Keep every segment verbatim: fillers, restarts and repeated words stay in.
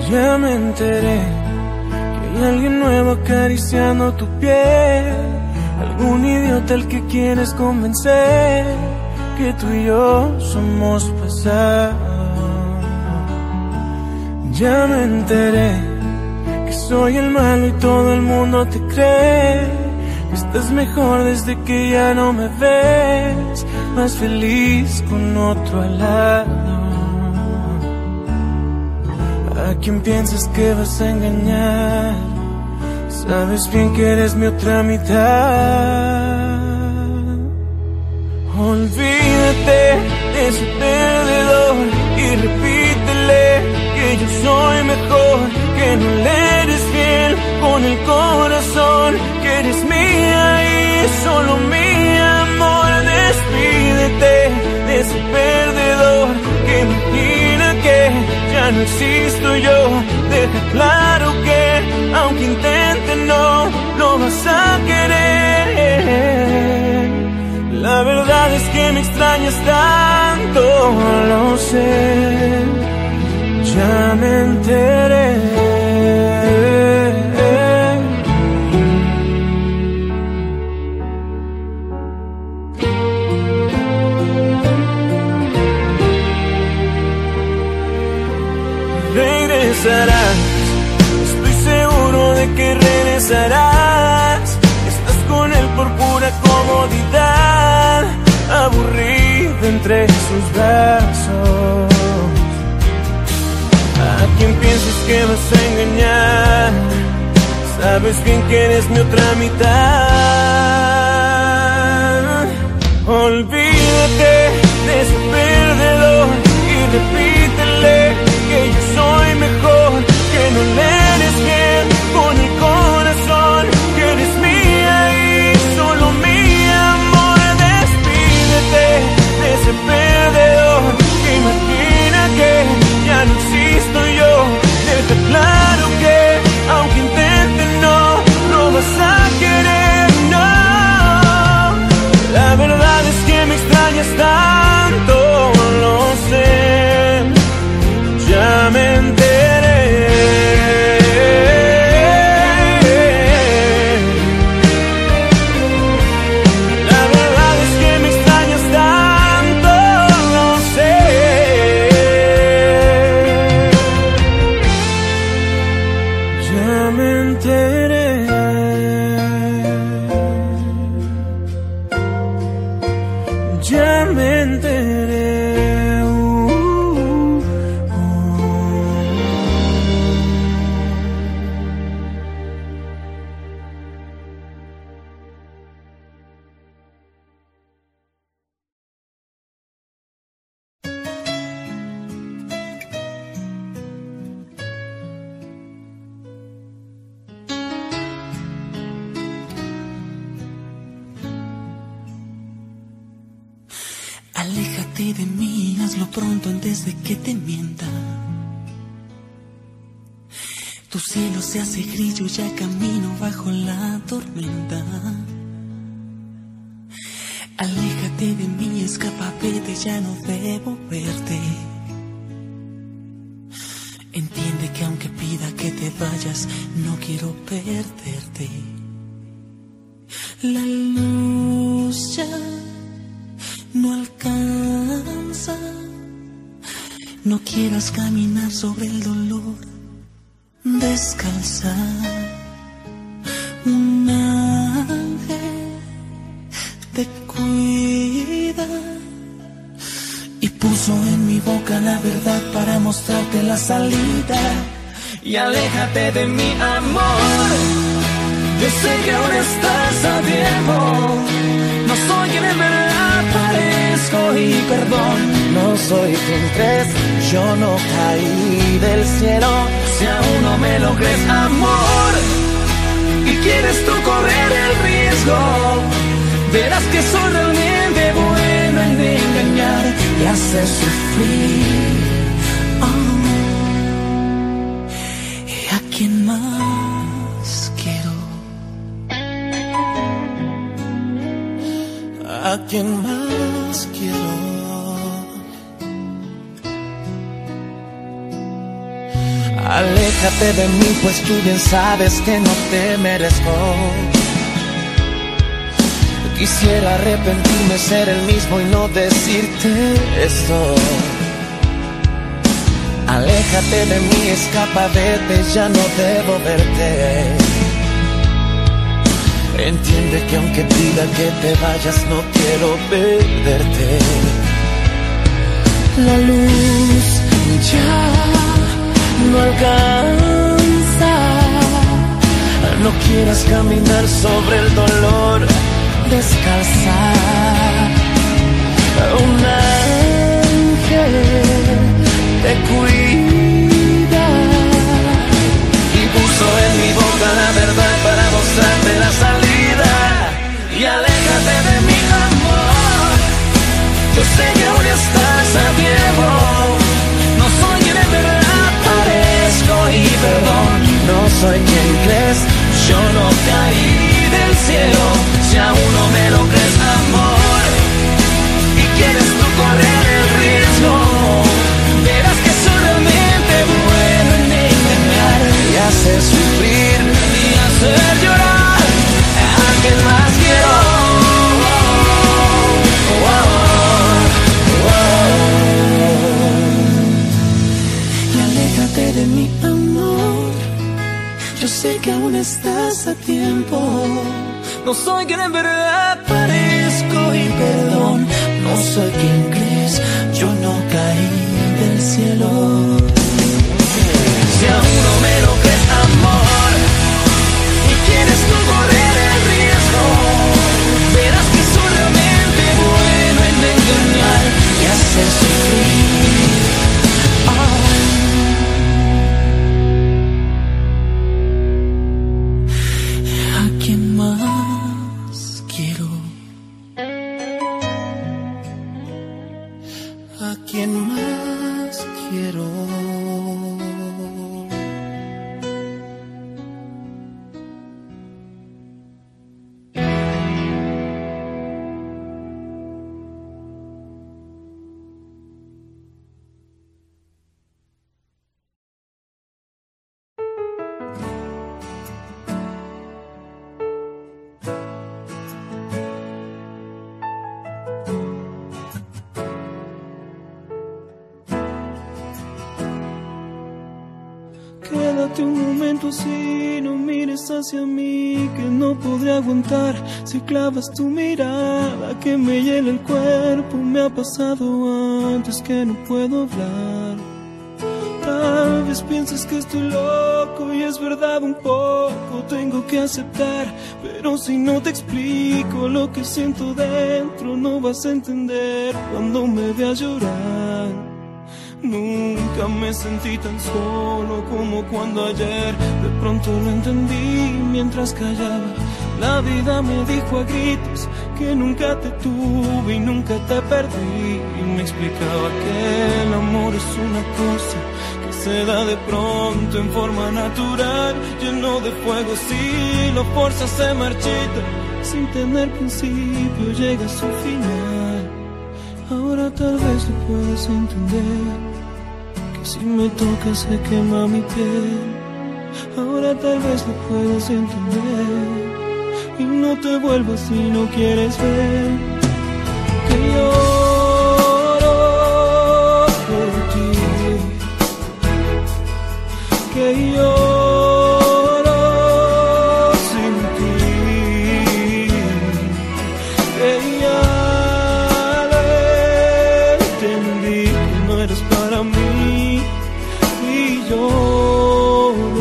Ya me enteré que hay alguien nuevo acariciando tu piel, algún idiota al que quieres convencer que tú y yo somos pasado. Ya me enteré que soy el malo y todo el mundo te cree. Estás mejor desde que ya no me ves, más feliz con otro al lado. ¿A quién piensas que vas a engañar? Sabes bien que eres mi otra mitad. Olvídate de ese perdedor y repítele que yo soy mejor, que no le eres fiel con el corazón, que eres mía y solo mi amor. Despídete de ese perdedor que imagina que ya no existo yo. Deja claro que aunque intente no lo vas a querer. La verdad es que me extrañas tanto, lo sé, ya me enteré. Regresarás, estoy seguro de que regresarás. Estás con él por pura comodidad, aburrido entre sus brazos. ¿A quién piensas que vas a engañar? Sabes bien que eres mi otra mitad. Olvídate de ese perdedor y repítele que yo soy mejor, que no le eres fiel con el corazón, que eres mía y solo mi amor. Despídete de ese perdedor que imagina que ya no existo yo. Deja claro que aunque intente no lo vas a querer, no. La verdad es que me extrañas tanto, lo sé, ya me enteré. La verdad es que me extrañas tanto, lo sé. Ya me enteré. Ya me enteré. Aléjate de mí, hazlo pronto antes de que te mienta. Tu cielo se hace gris, yo ya camino bajo la tormenta. Aléjate de mí, escapa, vete, ya no debo verte. Entiende que aunque pida que te vayas, no quiero perderte. La luz ya no alcanza. No quieras caminar sobre el dolor descalza. Un ángel te cuida y puso en mi boca la verdad para mostrarte la salida. Y aléjate de mi amor, yo sé que ahora estás a tiempo. No soy quien en verdad parezco y perdón, no soy quien crees, yo no caí del cielo. Si aún no me lo crees, amor, y quieres tú correr el riesgo, verás que soy realmente bueno en engañar y hacer sufrir. Oh. ¿Y a quién más quiero? ¿A quién más quiero? Aléjate de mí, pues tú bien sabes que no te merezco. Quisiera arrepentirme, ser el mismo y no decirte esto. Aléjate de mí, escapa, vete, ya no debo verte. Entiende que aunque diga que te vayas, no quiero perderte. La luz ya no alcanza. No quieras caminar sobre el dolor descalza. Un ángel te cuida y puso en mi boca la verdad para mostrarte la salida. Y aléjate de mi amor, yo sé que aún estás a tiempo. No soy quien en verdad parezco y perdón, no soy quien crees. Yo no caí del cielo, si aún no me lo crees, amor, y quieres tú correr el riesgo, verás que solamente bueno en engañar y hacer sufrir y hacer llorar a quien más quiero. Oh, oh, oh. Y aléjate de mi amor, yo sé que aún estás a tiempo. No soy quien en verdad parezco y perdón, no soy quien crees. Yo no caí del cielo. Si aún no me lo crees, amor, y quieres tú correr el riesgo, verás que solamente bueno en engañar y hacer sufrir. Oh. ¿A quién más quiero? ¿A quién más quiero? Quédate un momento así, no mires hacia mí, que no podré aguantar si clavas tu mirada que me hiela el cuerpo. Me ha pasado antes que no puedo hablar. Tal vez pienses que estoy loco y es verdad un poco, tengo que aceptar, pero si no te explico lo que siento dentro, no vas a entender cuando me veas llorar. Nunca me sentí tan solo como cuando ayer de pronto lo entendí mientras callaba. La vida me dijo a gritos que nunca te tuve y nunca te perdí, y me explicaba que el amor es una cosa que se da de pronto en forma natural, lleno de fuego. Si lo forzas se marchita, sin tener principio llega a su final. Ahora tal vez lo puedas entender, que si me tocas se quema mi piel. Ahora tal vez lo puedas entender y no te vuelvas si no quieres ver que lloro por ti, que lloro sin ti, que ya lo entendí que no eres para mí y lloro.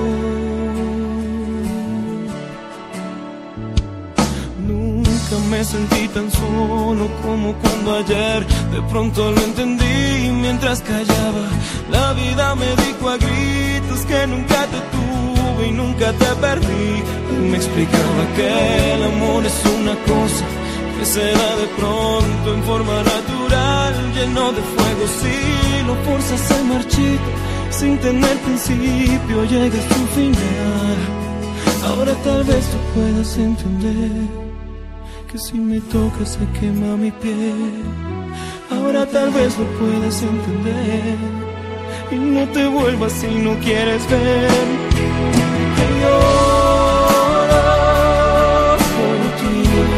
Nunca me sentí tan solo como cuando ayer de pronto lo entendí mientras callaba. La vida me dijo a gritos que nunca te tuve y nunca te perdí. Me explicaba que el amor es una cosa que se da de pronto en forma natural, lleno de fuego. Si lo forzas se marchita, sin tener principio llega a su final. Ahora tal vez tú puedas entender que si me tocas se quema mi piel. Ahora tal vez lo puedas entender y no te vuelvas si no quieres ver que lloro por ti,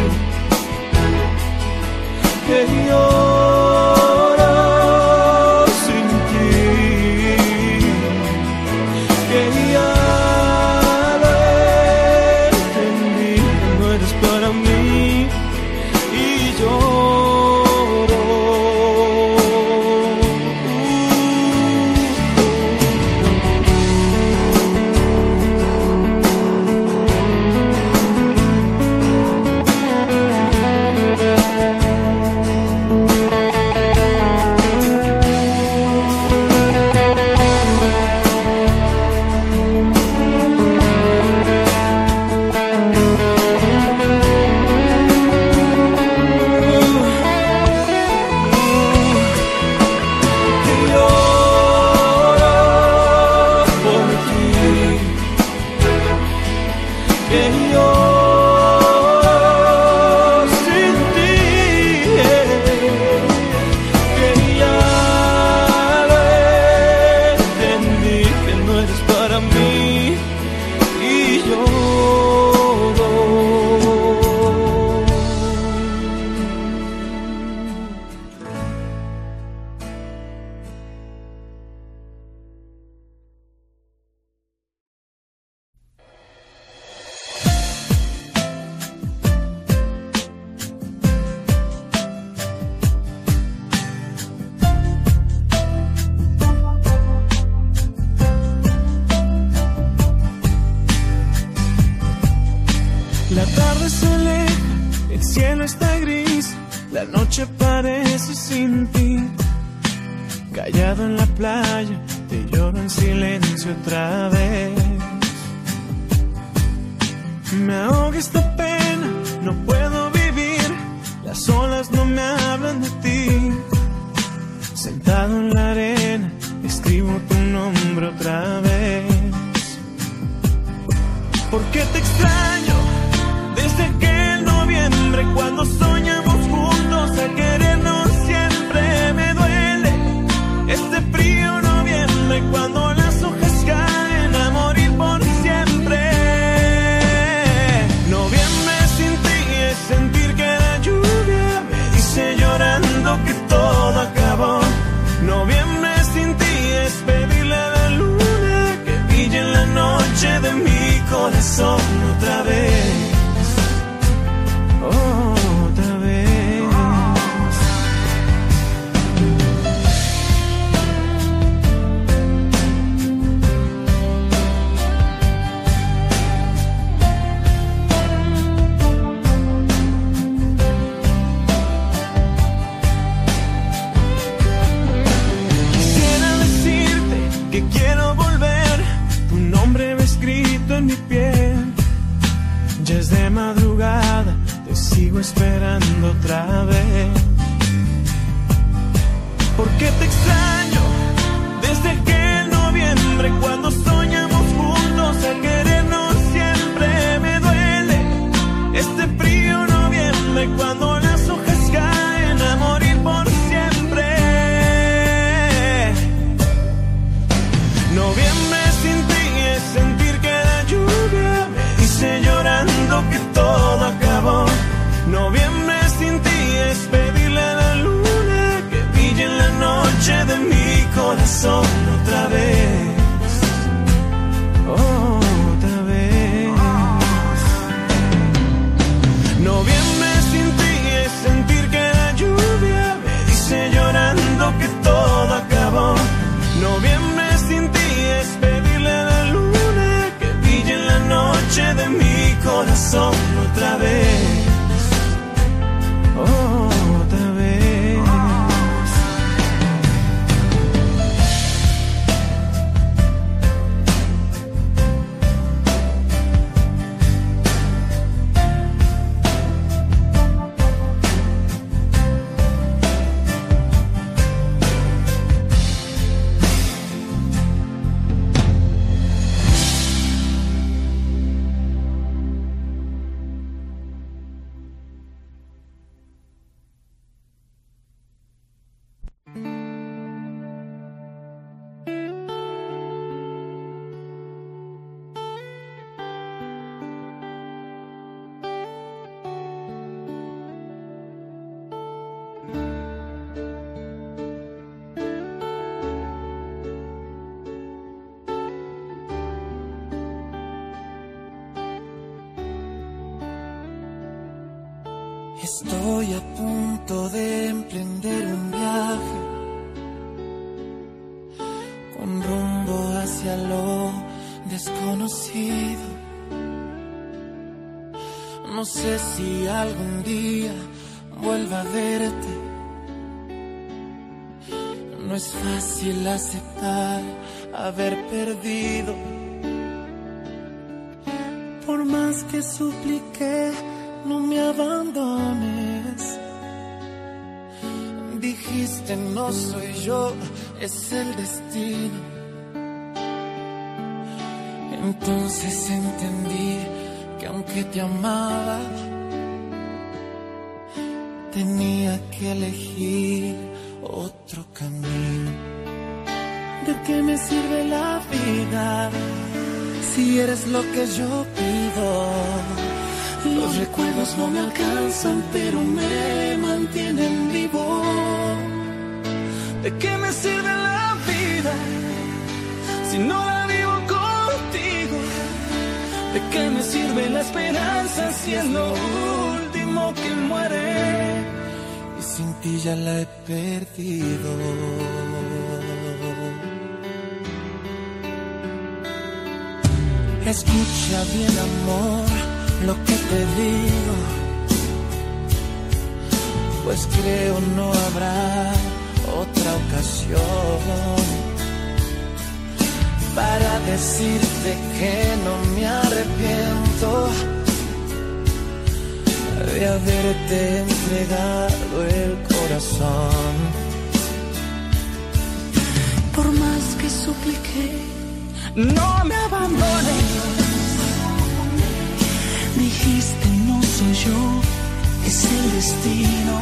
que lloro sin ti, que ya lo entendí, no eres para mí y lloro. La tarde se aleja, el cielo está gris, la noche parece sin ti. Callado en la playa, te lloro en silencio otra vez. Me ahoga esta pena, no puedo vivir, las olas no me hablan de ti. Sentado en la arena, escribo tu nombre otra vez. ¿Por qué te extraño? Desde aquel noviembre cuando soñamos juntos a querernos siempre, me duele este frío noviembre cuando las hojas caen a morir por siempre. Noviembre sin ti es sentir que la lluvia me dice llorando que todo acabó. Noviembre sin ti es pedirle a la luna que brille en la noche de mi corazón otra vez. Otra vez. Quisiera decirte que quiero volver, tu nombre va escrito en mi piel. Ya es de madrugada, te sigo esperando otra vez. ¿Por qué te extraño? Desde aquel noviembre cuando soñamos juntos a querernos siempre, me duele este frío noviembre cuando las hojas caen a morir por siempre. Noviembre sin ti es sentir que la lluvia me dice llorando que todo acabó. Noviembre sin ti es pedirle a la luna que brille en la noche de mi Estoy a punto de emprender un viaje con rumbo hacia lo desconocido. No sé si algún día vuelva a verte. No es fácil aceptar haber perdido. Por más que supliqué, no me abandones. Dijiste no soy yo, es el destino. Entonces entendí que aunque te amaba, tenía que elegir otro camino. ¿De qué me sirve la vida si eres lo que yo pido? Los recuerdos no me alcanzan, pero me mantienen vivo. ¿De qué me sirve la vida si no la vivo contigo? ¿De qué me sirve la esperanza si es lo último que muere? Y sin ti ya la he perdido. Escucha bien, amor, lo que te digo, pues creo no habrá otra ocasión para decirte que no me arrepiento de haberte entregado el corazón. Por más que supliqué, no me abandones. Dijiste no soy yo, es el destino.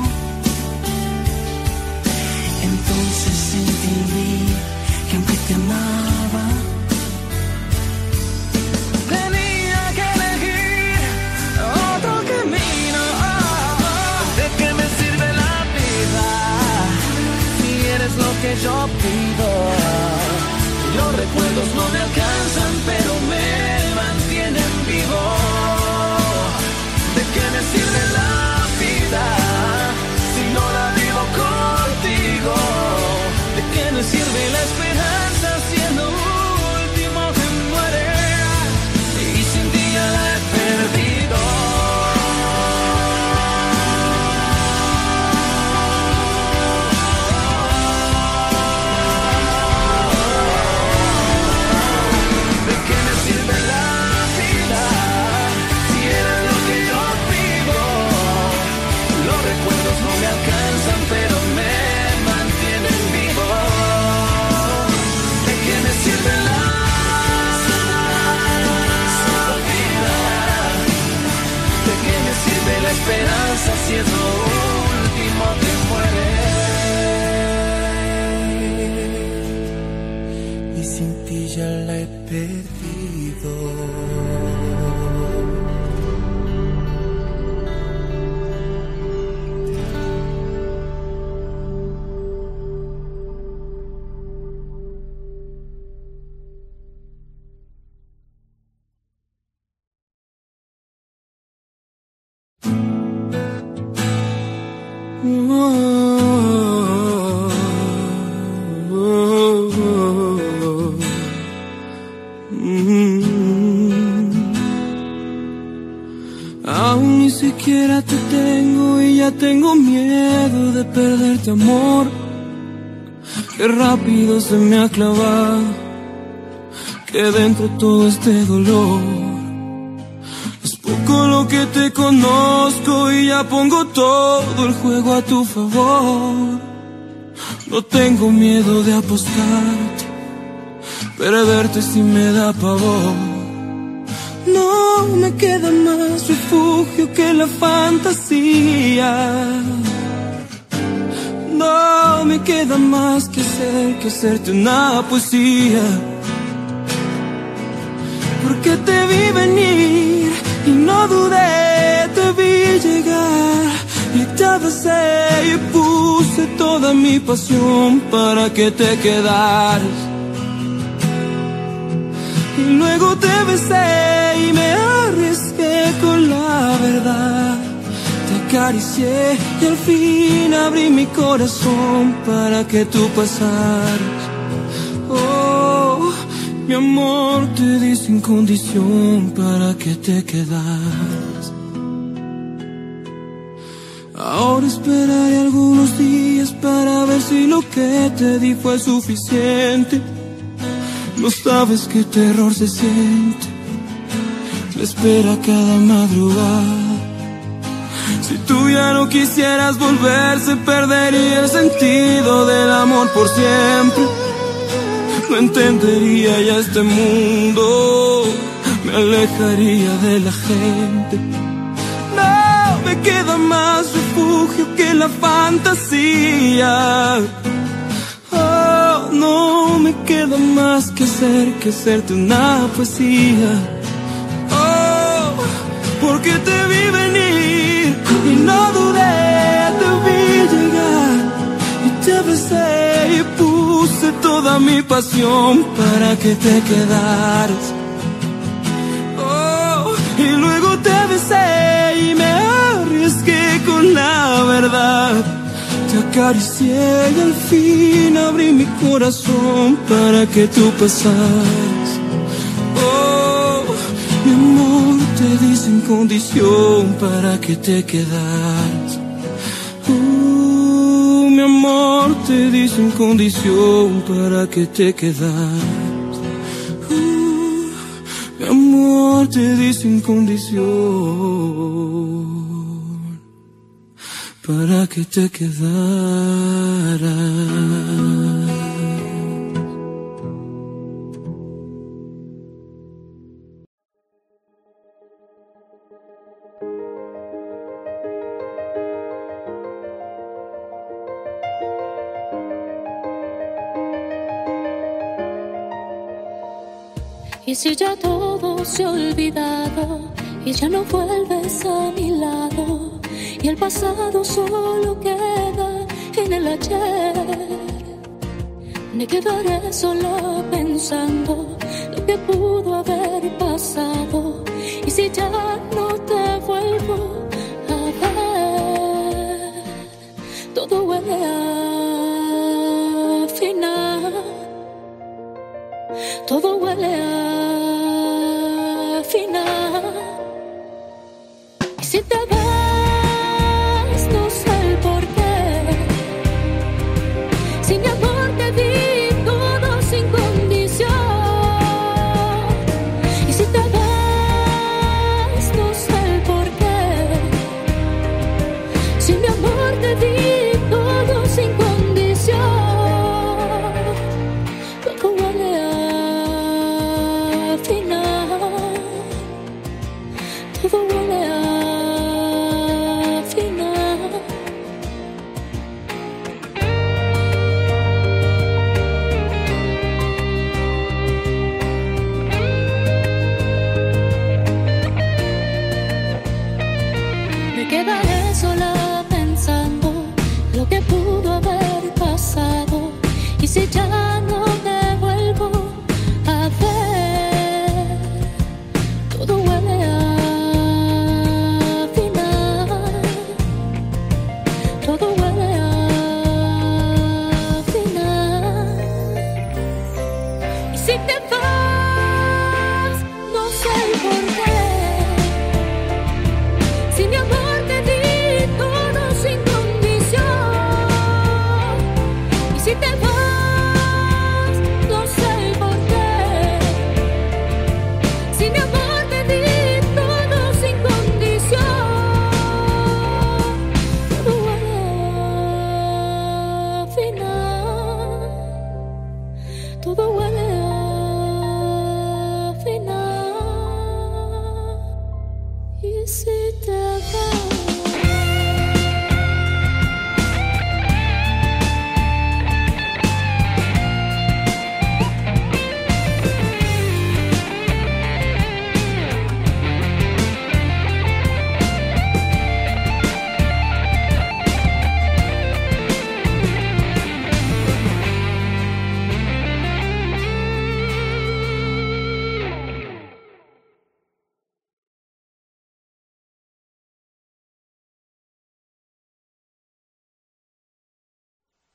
Entonces entendí que aunque te amaba, tenía que elegir otro camino. ¿De qué me sirve la vida si eres lo que yo pido? Los recuerdos no me alcanzan, pero me mantienen vivo. ¿De qué me sirve la vida si no la vivo contigo? ¿De qué me sirve la esperanza si es lo último que muere? Y sin ti ya la he perdido. Pero me mantienen vivo. ¿De qué me sirve la vida? ¿De qué me sirve la esperanza si es lo último que muere? Y sin ti ya la he perdido. Aún ni siquiera te tengo y ya tengo miedo de perderte, amor. Qué rápido se me ha clavado, que dentro todo este dolor. Es poco lo que te conozco y ya pongo todo el juego a tu favor. No tengo miedo de apostarte, perderte si me da pavor. No me queda más refugio que la fantasía. No me queda más que hacer que hacerte una poesía. Porque te vi venir y no dudé, te vi llegar y te abracé y puse toda mi pasión para que te quedaras. Y luego te besé y me arriesgué con la verdad. Te acaricié y al fin abrí mi corazón para que tú pasaras. Oh, mi amor, te di sin condición para que te quedaras. Ahora esperaré algunos días para ver si lo que te di fue suficiente. No sabes qué terror se siente, me espera cada madrugada. Si tú ya no quisieras volver, se perdería el sentido del amor por siempre. No entendería ya este mundo, me alejaría de la gente. No me queda más refugio que la fantasía. Oh, no me queda más que hacer que hacerte una poesía. Oh, porque te vi venir y no dudé, te vi llegar y te besé y puse toda mi pasión para que te quedaras. Oh, y luego te besé y me arriesgué con la verdad. Te acaricié y al fin abrí mi corazón para que tú pasaras. Oh, mi amor, te di sin condición para que te quedaras. Uh, mi amor, te di sin condición para que te quedaras. Uh, mi amor, te di sin condición para que te quedaras. Y si ya todo se ha olvidado y ya no vuelves a mi lado y el pasado solo queda en el ayer, me quedaré sola pensando lo que pudo haber pasado. Y si ya no te vuelvo a ver, todo huele a final, todo huele a final. Y si te vas, no sé el por qué. Si mi amor te di todo sin condición. Y si te vas, no sé el por qué. Si mi amor te di todo sin condición. Todo huele a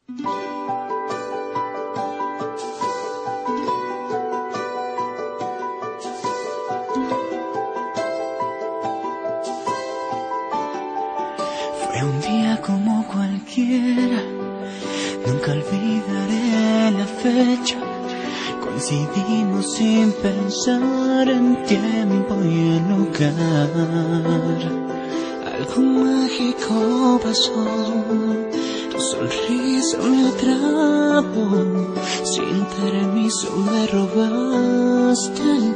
Fue un día como cualquiera, nunca olvidaré la fecha. Coincidimos sin pensar en tiempo y en lugar. Algo mágico pasó, tu sonrisa me atrapó. Sin permiso me robaste el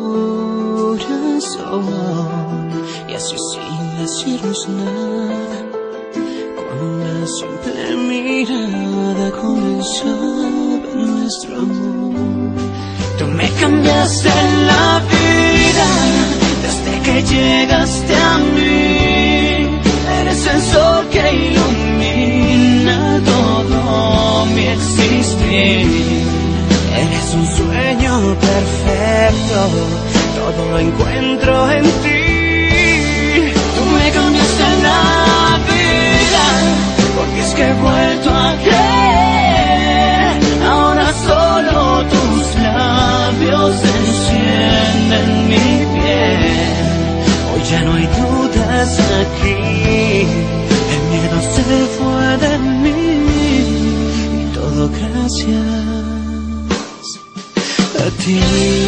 corazón. Y así sin decirnos nada, con una simple mirada comenzaba nuestro amor. Tú me cambiaste la vida desde que llegaste a mí. Eres el sol que ilumina todo mi existir. Eres un sueño perfecto, todo lo encuentro en ti. Tú me cambiaste la vida, porque es que he vuelto a creer. Ahora solo tus labios encienden mi piel. Hoy ya no hay dudas aquí, el miedo se fue de mí. Y todo gracias a ti.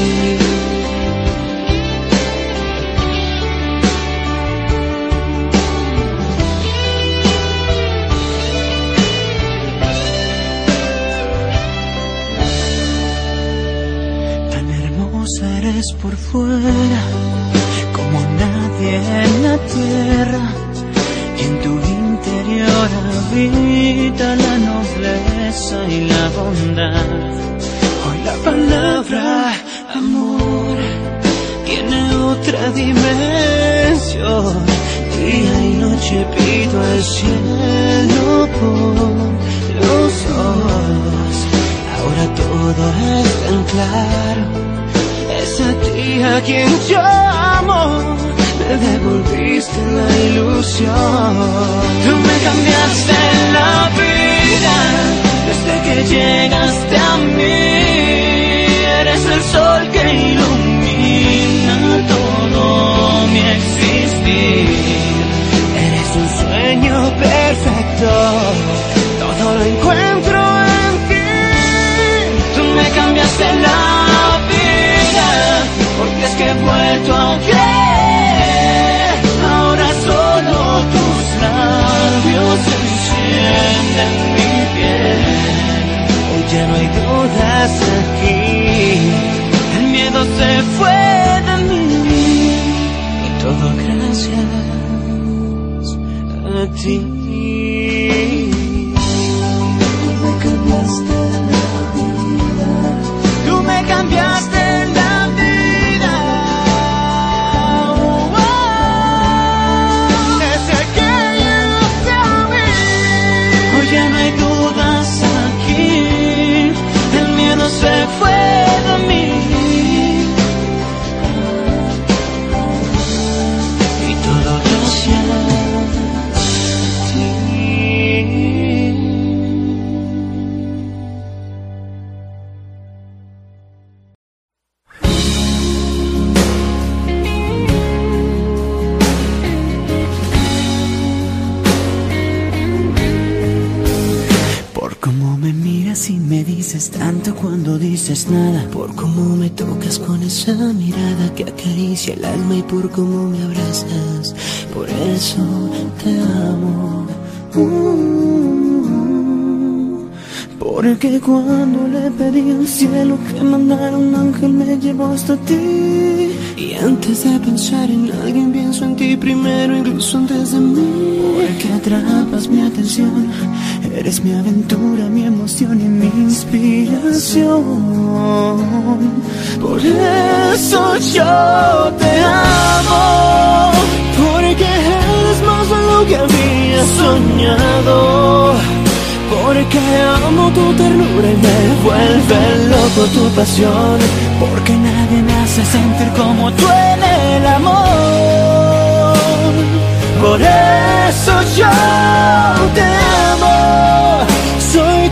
Eres por fuera como nadie en la tierra, y en tu interior habita la nobleza y la bondad. Hoy la palabra amor tiene otra dimensión. Día y noche pido al cielo por los ojos. Ahora todo es tan claro. Es a ti a quien yo amo, me devolviste la ilusión. Tú me cambiaste la vida desde que llegaste a mí. Eres el sol que ilumina todo mi existir. Eres un sueño perfecto, todo lo encuentro en ti. Tú me cambiaste la vida, porque es que he vuelto a creer. Ahora solo tus labios encienden mi piel. Hoy ya no hay dudas aquí, el miedo se fue de mí. Y todo gracias a ti. Tú me cambiaste la vida. Tú me cambiaste la vida. Oh, oh. Desde que llegaste a mí. Hoy ya no hay dudas aquí, el miedo se fue de mí. Y todo gracias a ti. Y me dices tanto cuando dices nada, por cómo me tocas con esa mirada que acaricia el alma y por cómo me abrazas, por eso te amo. uh, Porque cuando le pedí al cielo que mandara un ángel me llevó hasta ti. Y antes de pensar en alguien pienso en ti primero, incluso antes de mí. Porque atrapas mi atención, eres mi aventura, mi emoción y mi inspiración. Por eso yo te amo, porque eres más de lo que había soñado. Porque amo tu ternura y me vuelve loco tu pasión. Porque nadie me hace sentir como tú en el amor. Por eso yo te amo. Soy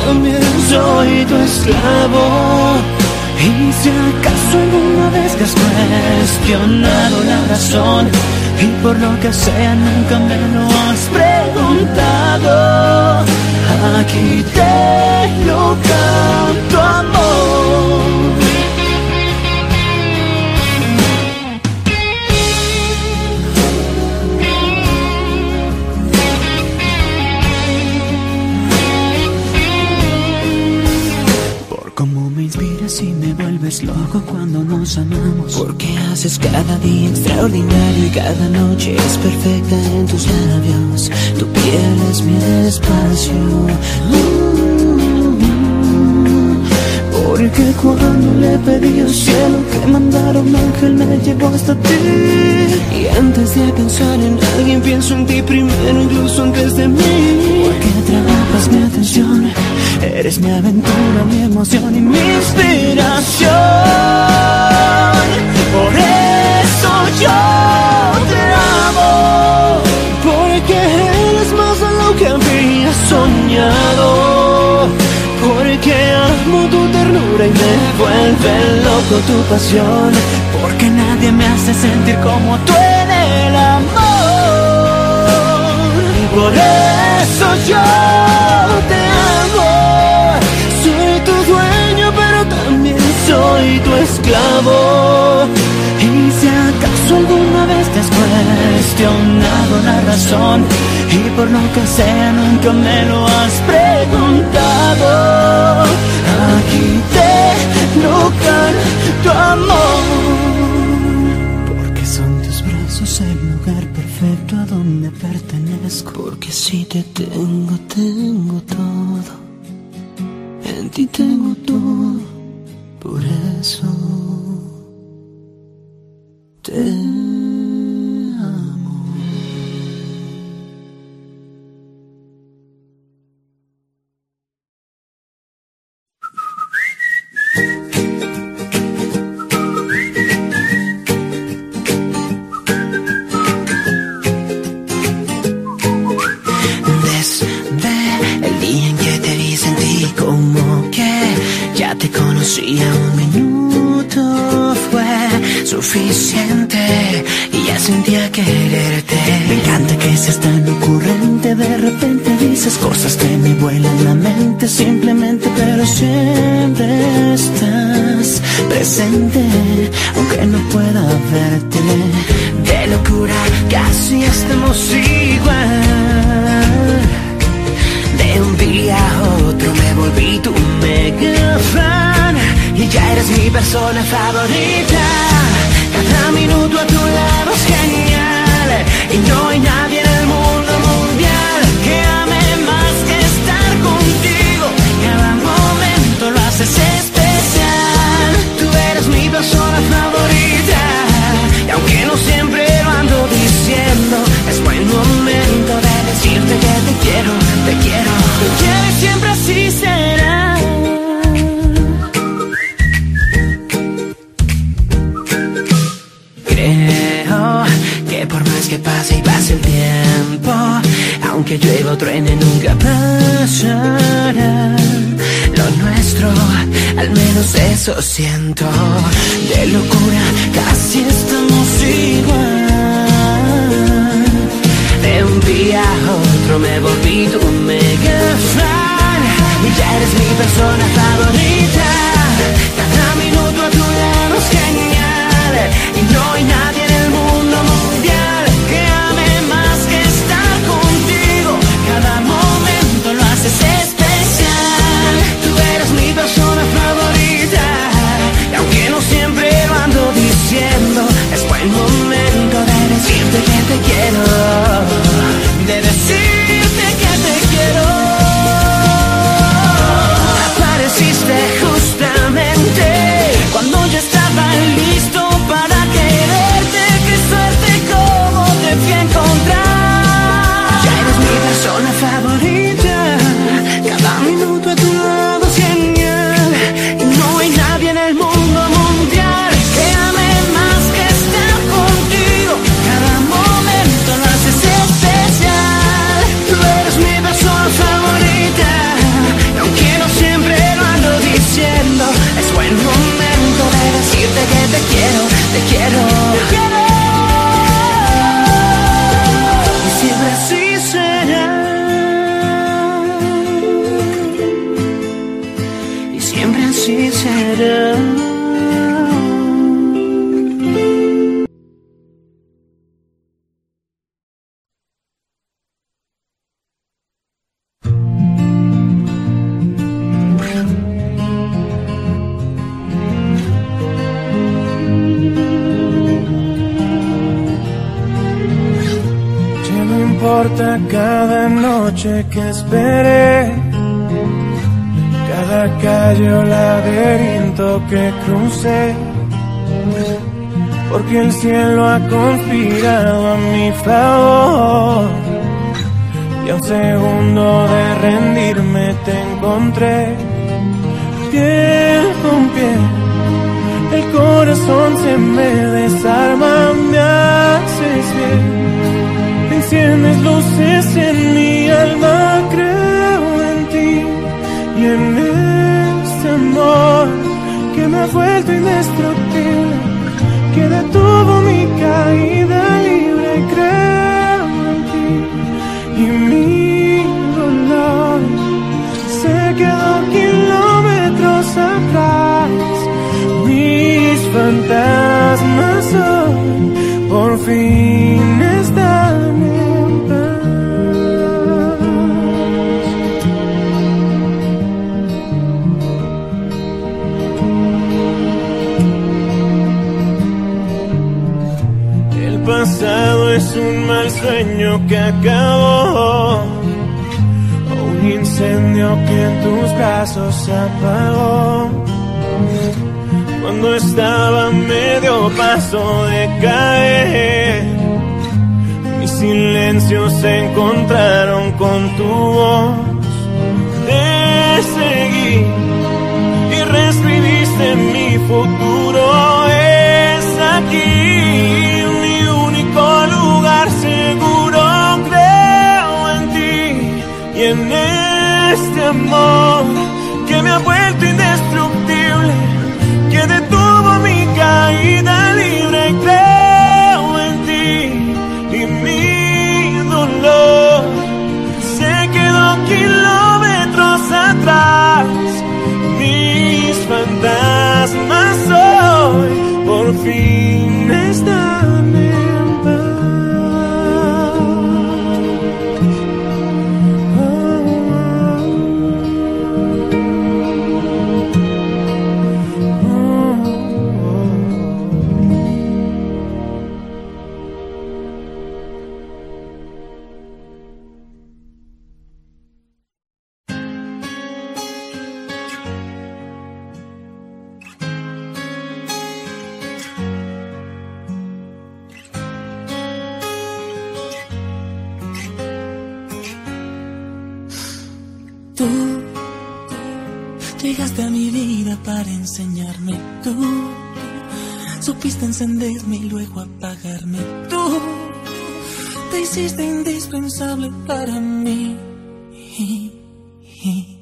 también soy tu esclavo. Y si acaso alguna vez te has cuestionado la razón, y por lo que sea nunca me lo has preguntado, aquí te lo canto, amor. Cómo me inspiras y me vuelves loco cuando nos amamos. Porque haces cada día extraordinario y cada noche es perfecta en tus labios. Tu piel es mi espacio. Porque cuando le pedí al cielo que mandara un ángel me llevó hasta ti. Y antes de pensar en alguien pienso en ti primero, incluso antes de mí. Porque atrapas mi atención, eres mi aventura, mi emoción y mi inspiración. Por eso yo te amo, porque eres más de lo que había soñado. Porque amo tu ternura y me vuelve loco tu pasión. Porque nadie me hace sentir como tú en el amor. Y por eso yo te amo. Soy tu dueño pero también soy tu esclavo. Y si acaso alguna vez te has cuestionado la razón, y por lo que sea nunca me lo has preguntado, aquí te lo canto, amor. Porque son tus brazos el lugar perfecto a donde pertenezco. Porque si te tengo, tengo todo. En ti tengo todo. Por eso te amo. conocía un minuto fue suficiente y ya sentía quererte. Me encanta que seas tan ocurrente, de repente dices cosas que me vuelan la mente simplemente, pero siempre estás presente, aunque no pueda verte. De locura casi estamos igual. De un día a otro me volví tu mega fan y ya eres mi persona favorita. Cada minuto a tu lado es genial y no hay nadie en el mundo mundial que ame más que estar contigo. Cada momento lo haces especial. Tú eres mi persona favorita y aunque no siempre lo ando diciendo, es buen momento de decirte que te quiero, te quiero, te quiero y siempre así será. Creo que por más que pase y pase el tiempo, aunque llueva o truene nunca pasará. Lo nuestro, al menos eso siento. De locura casi estamos igual. De un día a otro me volví tu mega fan y ya eres mi persona favorita. Cada minuto a tu lado es genial y no hay nadie en el mundo mundial que ame más que estar contigo. Cada momento lo haces especial. Tú eres mi persona favorita y aunque no siempre lo ando diciendo, es buen momento de decirte que te quiero, de decirte que te quiero. Apareciste justo en importa cada noche que esperé, cada calle o laberinto que crucé, porque el cielo ha conspirado a mi favor. Y a un segundo de rendirme te encontré, piel con piel. El corazón se me desarma, me haces bien. Enciendes luces en mi alma, creo en ti y en este amor que me ha vuelto indestructible, que detuvo mi caída libre. Creo en ti y mi dolor se quedó kilómetros atrás. Mis fantasmas hoy por fin están en paz. El pasado es un mal sueño que acabó, o un incendio que en tus brazos se apagó. Cuando estaba a medio paso de caer, mis silencios se encontraron con tu voz. Te seguí y reescribiste mi futuro. Es aquí mi único lugar seguro. Creo en ti y en este amor que me ha vuelto indestructible, que detuvo mi caída libre. Creo en ti y mi dolor se quedó kilómetros atrás. Mis fantasmas hoy por fin están en paz. Tú llegaste a mi vida para enseñarme. Tú supiste encenderme y luego apagarme. Tú te hiciste indispensable para mí. Y, y,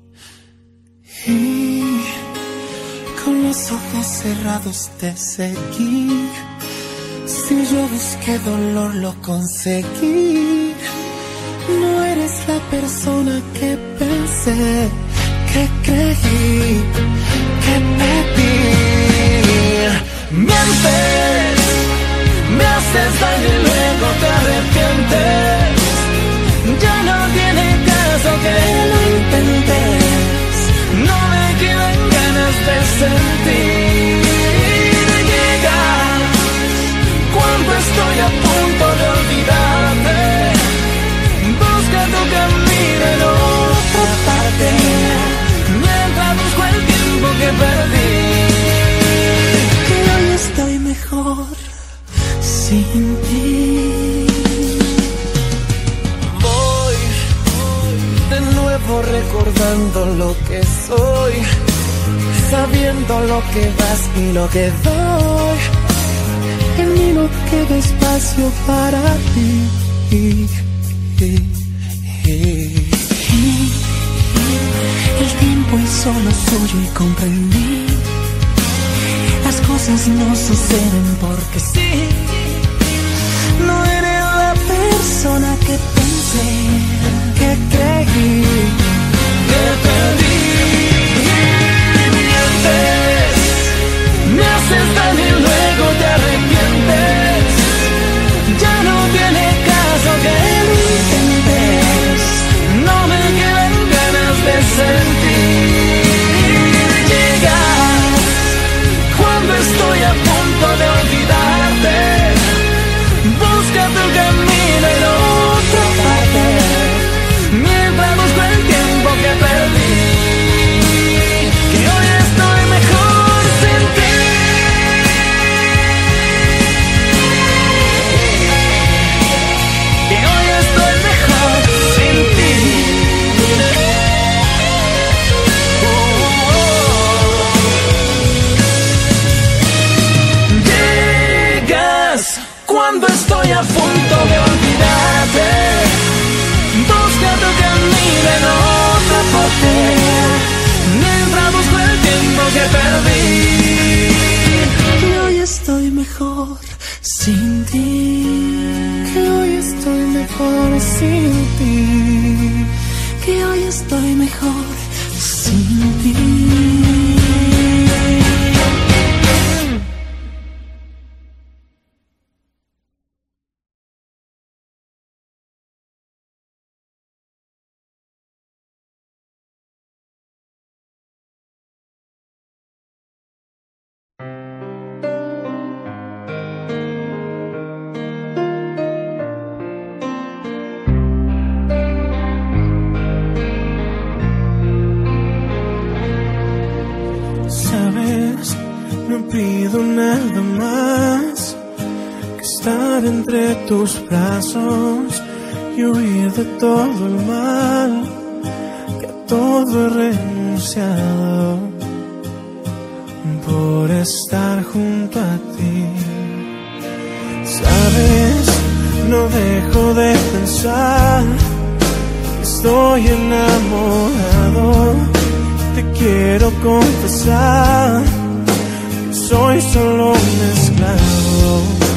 y con los ojos cerrados te seguí. Si yo busqué dolor lo conseguí. No eres la persona que pensé, que creí, que pedí. Mientes, me haces daño y luego te arrepientes. Ya no tiene caso que lo intentes. No me quedan ganas de sentir. Llegas cuando estoy a punto de olvidarte. Busca tu camino en otra parte, mientras busco el tiempo que perdí. Que hoy estoy mejor sin ti. Voy de nuevo recordando lo que soy, sabiendo lo que das y lo que doy. En mí no queda espacio para ti. El tiempo es solo suyo y comprendí. Las cosas no suceden porque sí. No eres la persona que pensé, que creí, que perdí. Mientes, me haces daño y luego te arrepientes. Ya no tiene caso que lo intentes. No me quedan ganas de sentir. Llegas cuando estoy a punto de olvidarte. Busca tu camino en otra que perdí. Y hoy estoy mejor sin ti. Que hoy estoy mejor sin ti. Que hoy estoy mejor sin ti. pido nada más que estar entre tus brazos y huir de todo el mal, que a todo he renunciado por estar junto a ti. Sabes, no dejo de pensar que estoy enamorado. Te quiero confesar que soy solo un esclavo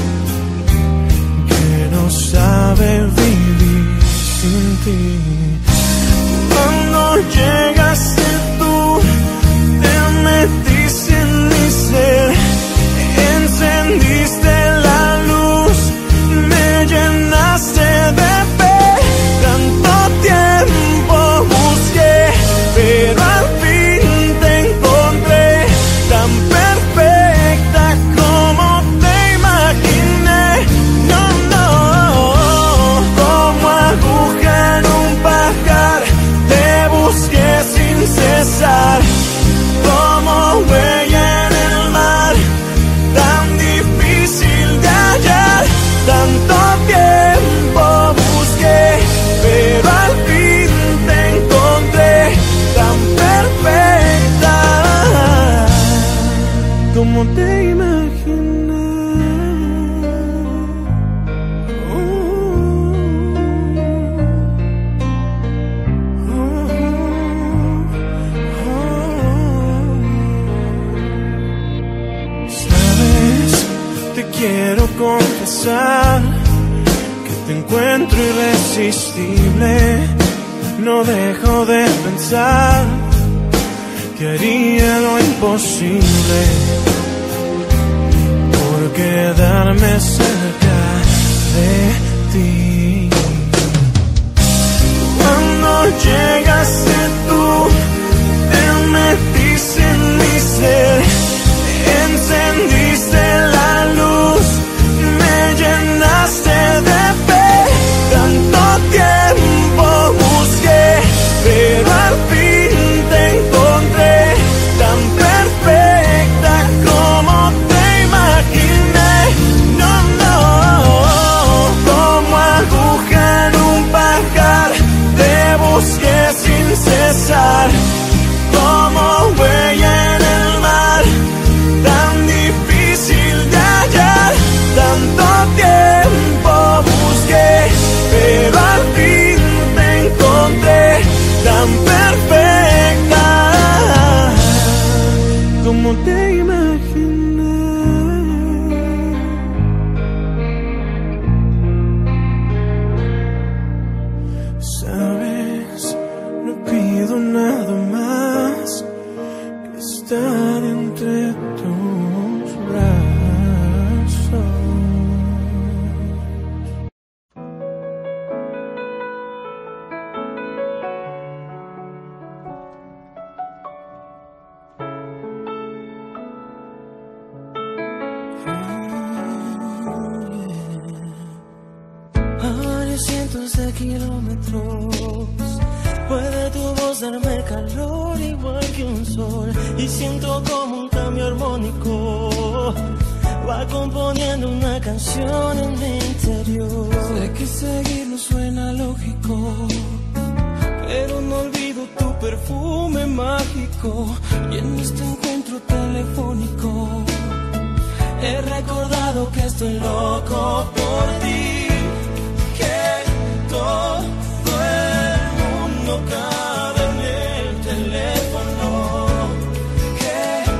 que no sabe vivir sin ti. Cuando llegaste tú, te metiste en mi ser, encendiste la luz, me llenaste de fe. Tanto tiempo busqué, pero al fin te encontré, tan perfecta como te imaginé. No, no, como aguja en un pajar, te busqué sin cesar, como huella en el mar, tan difícil de hallar. Tanto tiempo busqué, pero al fin te encontré, tan perfecta como te imaginé. Uh, uh, uh. Sabes, te quiero confesar que te encuentro irresistible. No dejo de pensar que haría lo imposible por quedarme cerca de ti. Cuando llegaste tú, te metiste en mi ser, encendiste la luz, me llenaste de fe. Tanto tiempo busqué, pero al fin te encontré, tan perfecta como te imaginé. No, no, como aguja en un pajar, te busqué sin cesar, como huella en el mar, tan difícil de hallar. Tanto tiempo busqué, pero al fin te encontré, tan perfecta como te imaginé. Sabes, no pido nada más que estar entre tus brazos. A varios cientos de kilómetros puede tu voz darme calor igual que un sol, y siento como un cambio armónico va componiendo una canción en mi interior. Sé que seguir no suena lógico, Pero no olvido tu perfume mágico, y en este encuentro telefónico he recordado que estoy loco por ti, que todo el mundo cabe en el teléfono, que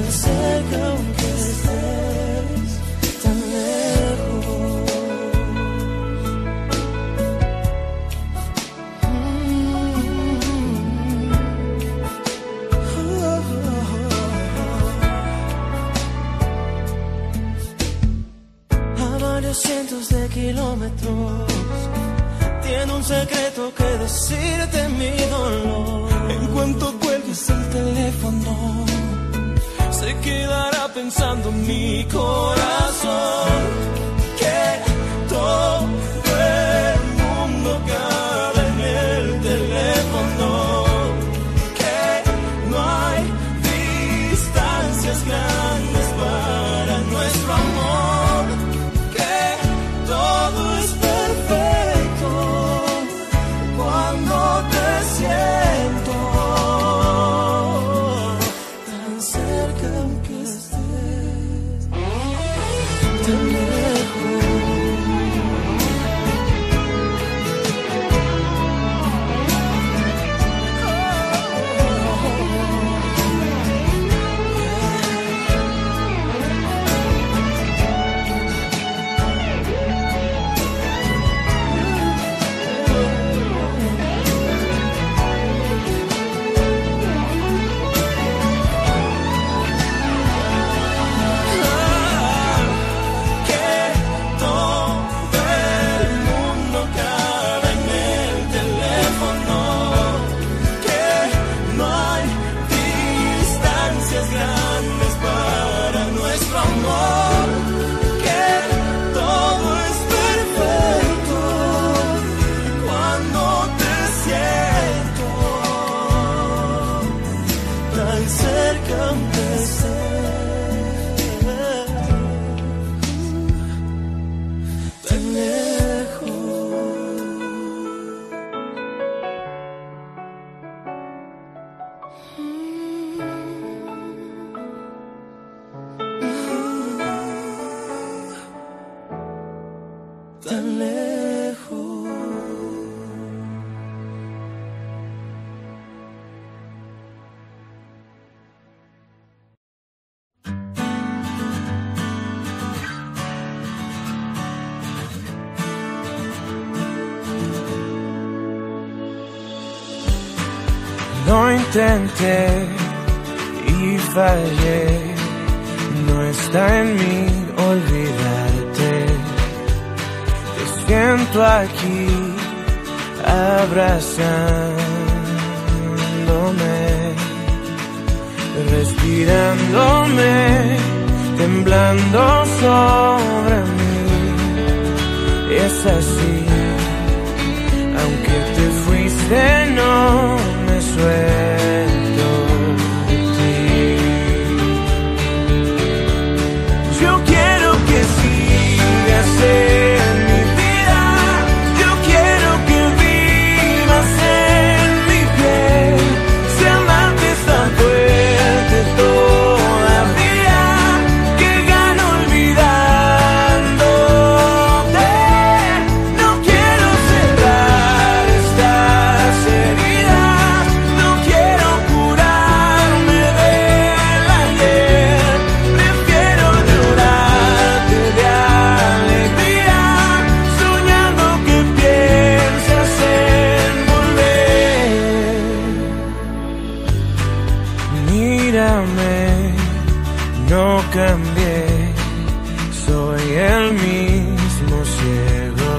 tan cerca aunque estés tan lejos. A varios cientos de kilómetros tiene un secreto que decirte mi dolor. En cuanto cuelgues el teléfono, se quedará pensando mi corazón que todo el mundo cabe en el teléfono, que no hay distancias grandes para nuestro amor, que todo es perfecto cuando te siento tan cerca aunque estés tan lejos. Tan lejos. Lo intenté y fallé, no está en mí olvidarte. Te siento aquí abrazándome, respirándome, temblando sobre mí. Es así, aunque te fuiste no me suelto de ti. Yo quiero que sigas en mi vida, yo quiero que vivas en mi piel. Si amarte es tan fuerte todavía, que gano olvidándote. No quiero cerrar estas heridas, no quiero curarme del ayer. Prefiero llorarte de alegría, soñando que piensas en volver. Mírame, no cambié, soy el mismo ciego.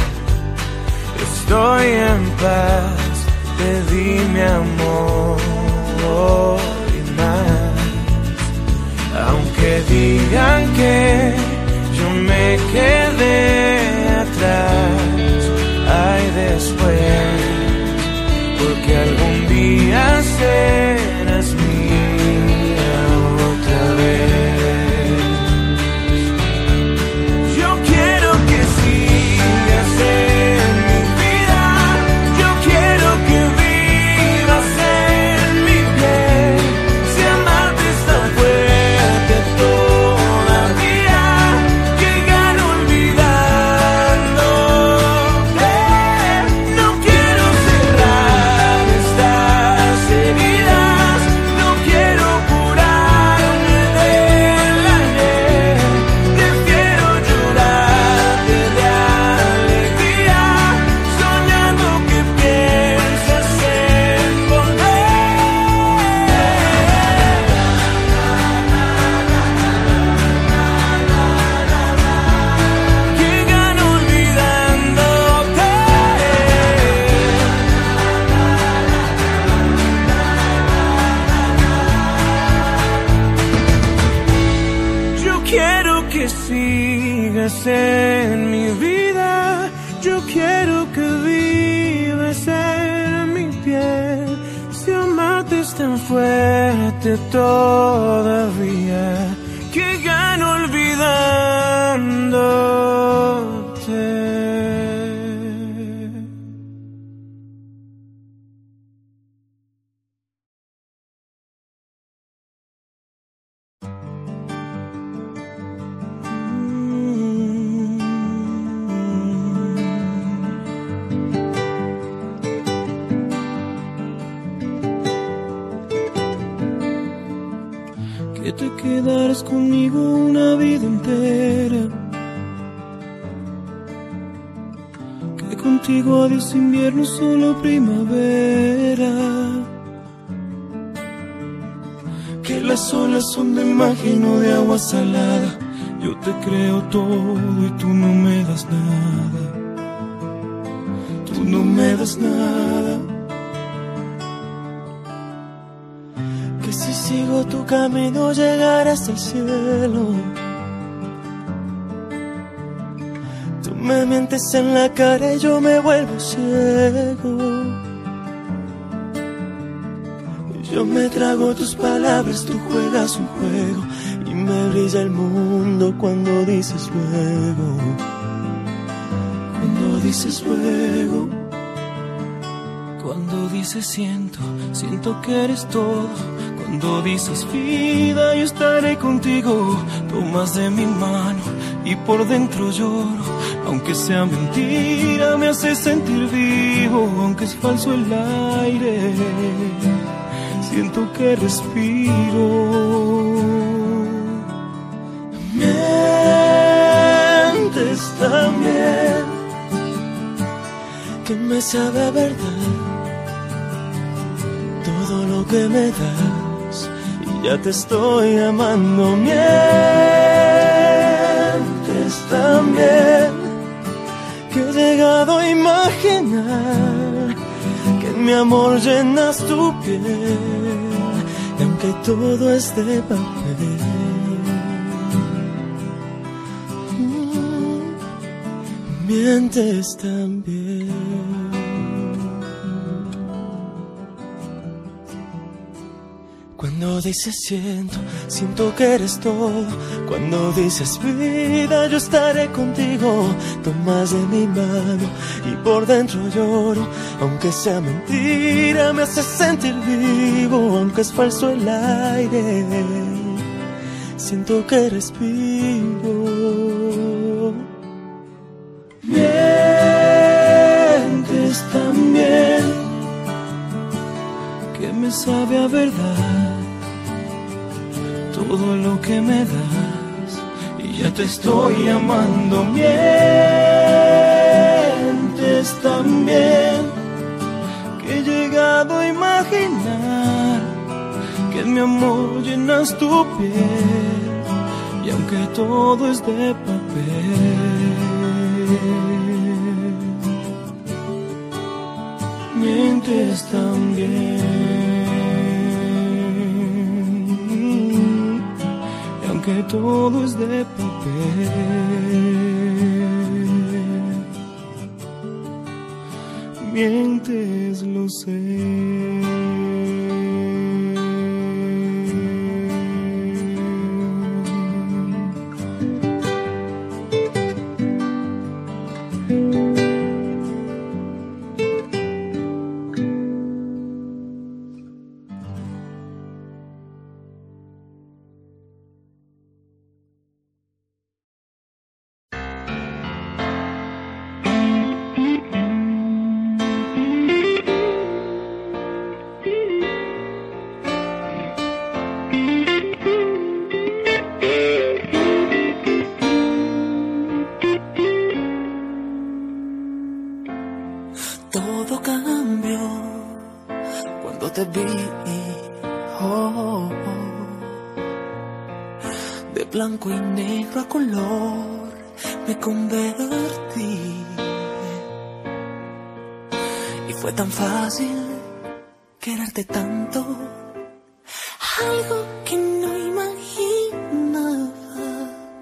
Estoy en paz, te di mi amor y más. Aunque digan que yo me quedé atrás, hay después, porque algún día serás mía otra vez. Yo quiero que sigas en mi vida, yo quiero que vivas en mi piel. Si amarte es tan fuerte todavía, que gano olvidándote. No quiero cerrar estas heridas. quiero que sigas en mi vida. Yo quiero que vivas en mi piel. Si amarte es tan fuerte todavía, que gano olvidándote. Que te quedarás conmigo una vida entera, que contigo adiós invierno, solo primavera, que las olas son de magia y no de agua salada. Yo te creo todo y tú no me das nada, tú no me das nada. Si sigo tu camino llegaré hasta el cielo. Tú me mientes en la cara y yo me vuelvo ciego. Yo me trago tus palabras, tú juegas un juego y me brilla el mundo cuando dices luego. Cuando dices luego. Cuando dices siento, siento que eres todo. Cuando dices vida, yo estaré contigo. Tomas de mi mano y por dentro lloro. Aunque sea mentira, me hace sentir vivo. Aunque es falso el aire, siento que respiro. Mientes también, que me sabe a verdad todo lo que me das, y ya te estoy amando. Mientes también, que he llegado a imaginar que en mi amor llenas tu piel, y aunque todo es de papel, mm, mientes también. Cuando dices siento, siento que eres todo. Cuando dices vida, yo estaré contigo. Tomas de mi mano y por dentro lloro. Aunque sea mentira, me hace sentir vivo. Aunque es falso el aire, siento que respiro. Mientes también, que me sabe a verdad todo lo que me das, y ya te estoy amando. Mientes también, que he llegado a imaginar que en mi amor llenas tu piel, y aunque todo es de papel, mientes también. Que todo es de papel, mientes, lo sé. te vi, oh, oh, de blanco y negro a color me convertí, y fue tan fácil quererte tanto, algo que no imaginaba,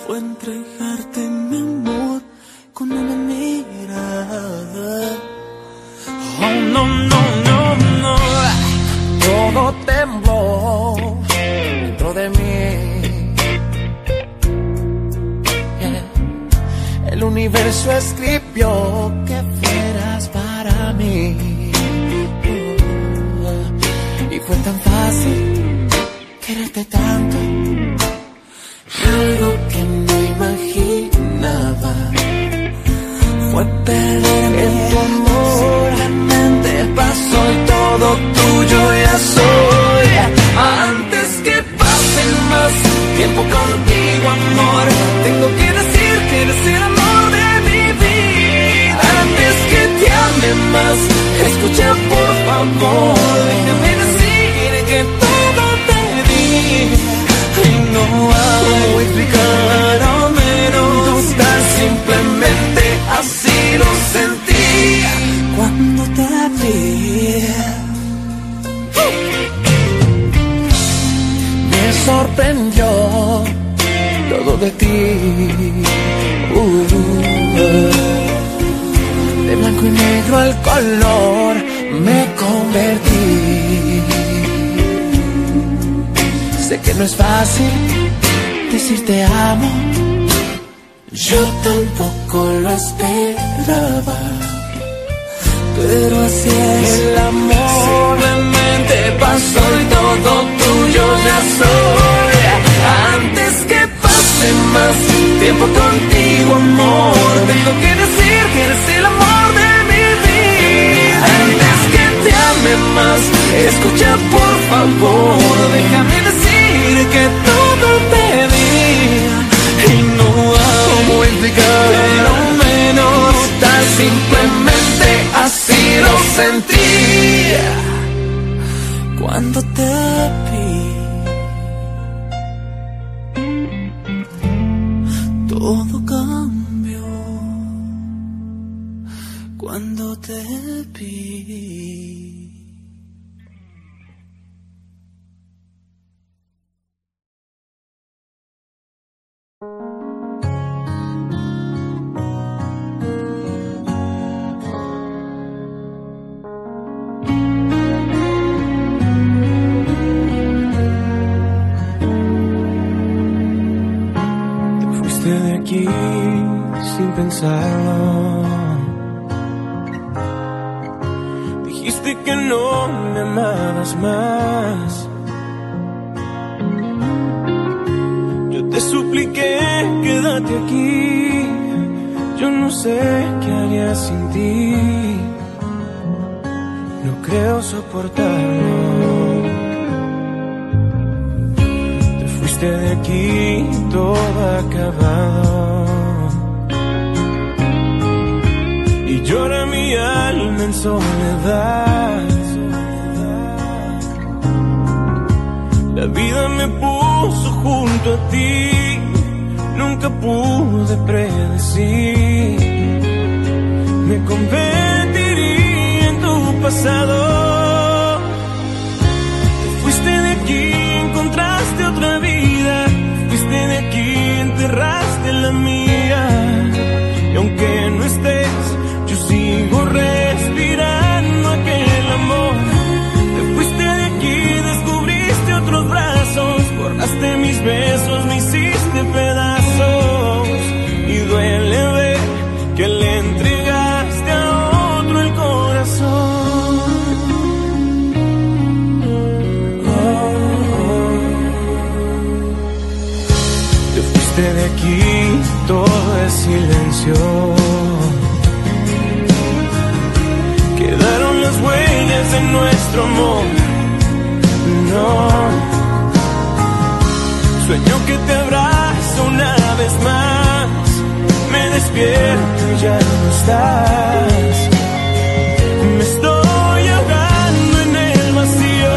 fue entregarte mi amor con una mirada. Oh, no, no, no, no. Todo tembló dentro de mí. Yeah. El universo escribió que fueras para mí. Uh, y fue tan fácil quererte tanto. Algo que no imaginaba fue perderme en tu amor. Simplemente pasó y todo tuyo ya soy. Antes que pase más tiempo contigo, amor, tengo que decir que eres el amor de mi vida. Antes que te ame más, escucha por favor, déjame decir que todo te di. Y no hago explicar o menos, tan simplemente así lo sentí cuando te vi. Me sorprendió todo de ti. Uh, uh, de blanco y negro al color me convertí. Sé que no es fácil decir te amo. Yo tampoco lo esperaba, pero así es el amor. Simplemente pasó y todo tuyo ya soy. Antes que pase más tiempo contigo, amor, tengo que decir que eres el amor de mi vida. Antes que te ame más, escucha por favor, déjame decir que todo te di. Y no hago explicar, pero menos, tan simplemente así lo sentí cuando te vi. Todo cambió cuando te vi. De aquí sin pensarlo, dijiste que no me amabas más. Yo te supliqué, quédate aquí, yo no sé qué haría sin ti, no creo soportarlo. De aquí todo acabado y llora mi alma en soledad. La vida me puso junto a ti, nunca pude predecir, me convertiría en tu pasado. Te fuiste de aquí, encontraste otra vida, fuiste de aquí, enterraste la mía. Y aunque no estés, yo sigo respirando aquel amor. Te fuiste de aquí, descubriste otros brazos, borraste mis besos, me hiciste pedazos. Y duele ver que le entregaste a otro el corazón. De aquí todo es silencio, quedaron las huellas de nuestro amor. No, sueño que te abrazo una vez más, me despierto y ya no estás. Me estoy ahogando en el vacío.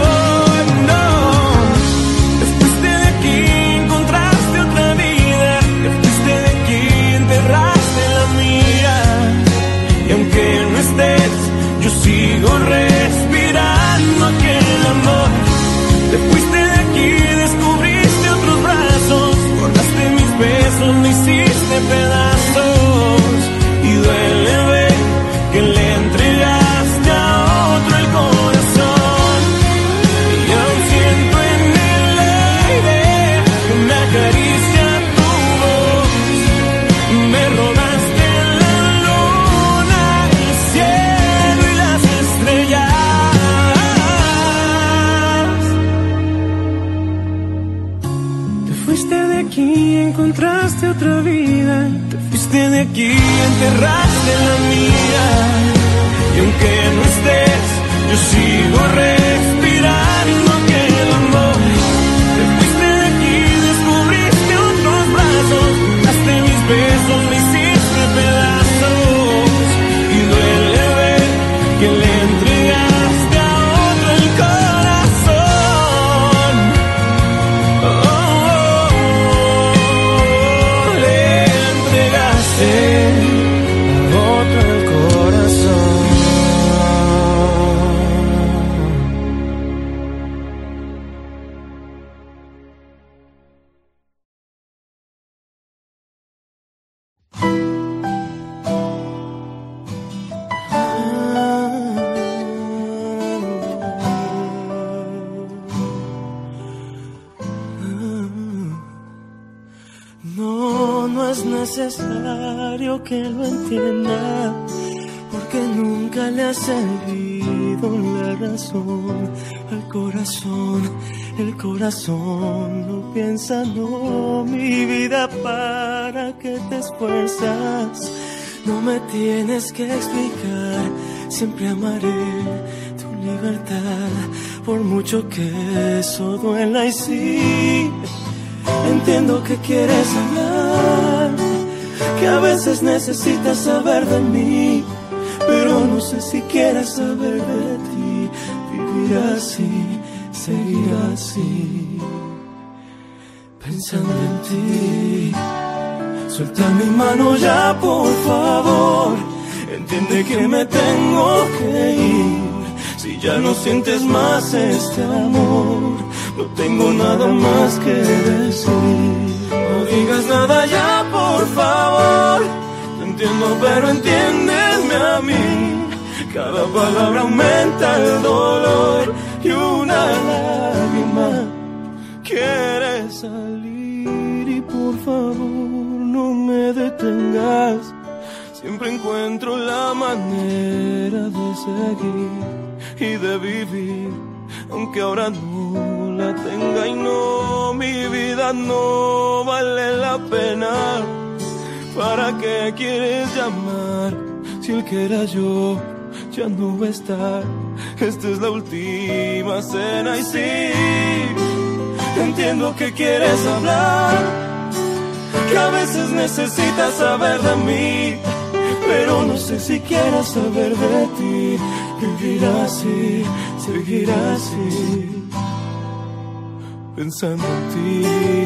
Yo sigo respirando aquel amor. Te fuiste de aquí, descubriste otros brazos, borraste mis besos, hiciste pedazos y duele ver que le entregaste a otro el corazón. Y aún siento en el aire que me acaricia tu voz. Me robaste la luna, el cielo y las estrellas. Te fuiste de aquí y encontraste otra vida. Te fuiste de aquí y enterraste la mía. Y aunque no estés, yo sigo respirando aquel amor. Te fuiste de aquí y descubriste otros brazos. Daste mis besos, me hiciste pedazos. Y duele ver que le entregaste a otro el corazón. Oh, oh, oh, le entregaste a otro el corazón. No, no es necesario que lo entienda, porque nunca le ha servido la razón al corazón. El corazón no piensa, no, mi vida, ¿para qué te esfuerzas? No me tienes que explicar, siempre amaré tu libertad, por mucho que eso duela. Y sí, entiendo que quieres hablar, que a veces necesitas saber de mí, pero no sé si quieres saber de ti. Vivir así, seguir así, pensando en ti. Suelta mi mano ya, por favor. Entiende que me tengo que ir. Si ya no sientes más este amor, no tengo nada más que decir. No digas nada ya, por favor. Te entiendo, pero entiéndeme a mí. Cada palabra aumenta el dolor y una lágrima quiere salir. Y por favor, no me detengas. Siempre encuentro la manera de seguir y de vivir, aunque ahora no la tenga. Y no, mi vida no vale la pena. ¿Para qué quieres llamar si el que era yo ya no va a estar? Esta es la última cena. Y sí, entiendo que quieres hablar, que a veces necesitas saber de mí, pero no sé si quieras saber de ti. Vivir así, seguir así, pensando en ti.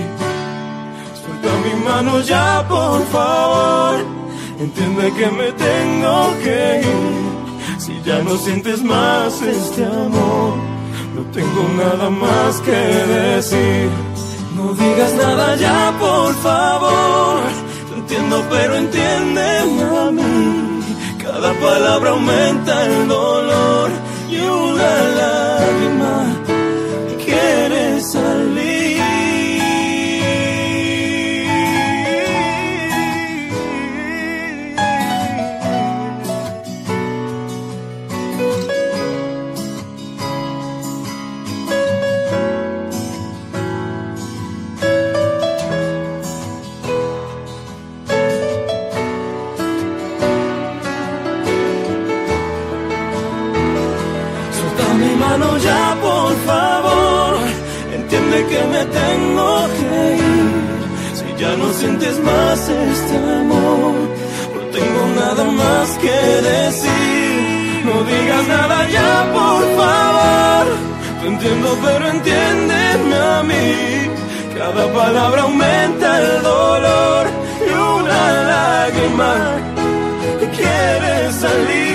Suelta mi mano ya, por favor. Entiende que me tengo que ir. Si ya no sientes más este amor, no tengo nada más que decir. No digas nada ya, por favor. Te entiendo, pero entiéndeme a mí. Cada palabra aumenta el dolor y una lágrima quiere salir. Ya, por favor, entiende que me tengo que ir. Si ya no sientes más este amor, no tengo nada más que decir. No digas nada ya, por favor. Te entiendo, pero entiéndeme a mí. Cada palabra aumenta el dolor y una lágrima quiere salir.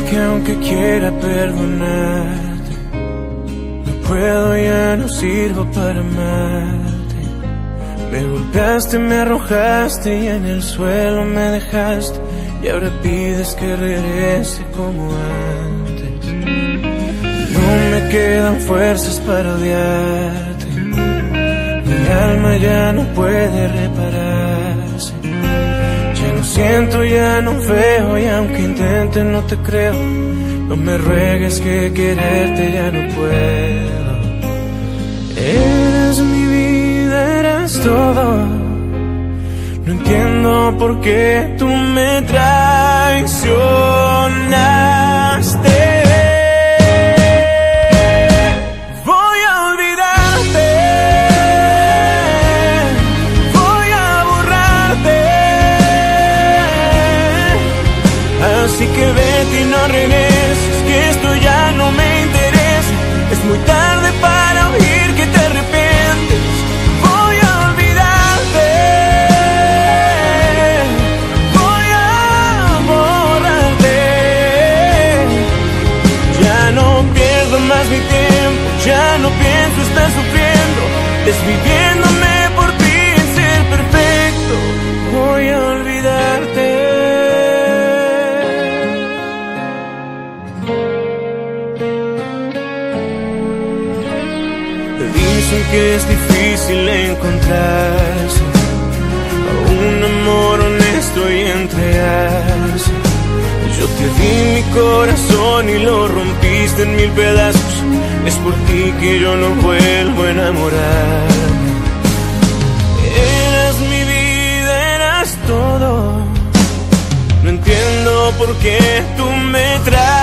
que aunque quiera perdonarte, no puedo, ya no sirvo para amarte. Me golpeaste, me arrojaste y en el suelo me dejaste, y ahora pides que regrese como antes. No me quedan fuerzas para odiarte, mi alma ya no puede repararse. Ya no siento, ya no veo, y aunque intente no te creo. No me ruegues que quererte ya no puedo. Eras mi vida, eras todo. No entiendo por qué tú me traicionaste. Así que vete y no regreses, que esto ya no me interesa. Es muy tarde para oír que te arrepientes. Voy a olvidarte, voy a borrarte. Ya no pierdo más mi tiempo, ya no pienso estar sufriendo, desviviéndome por ti en ser perfecto. Voy a olvidarte. Dicen que es difícil encontrarse a un amor honesto y entregarse. Yo te di mi corazón y lo rompiste en mil pedazos. Es por ti que yo no vuelvo a enamorarme. Eras mi vida, eras todo. No entiendo por qué tú me traes.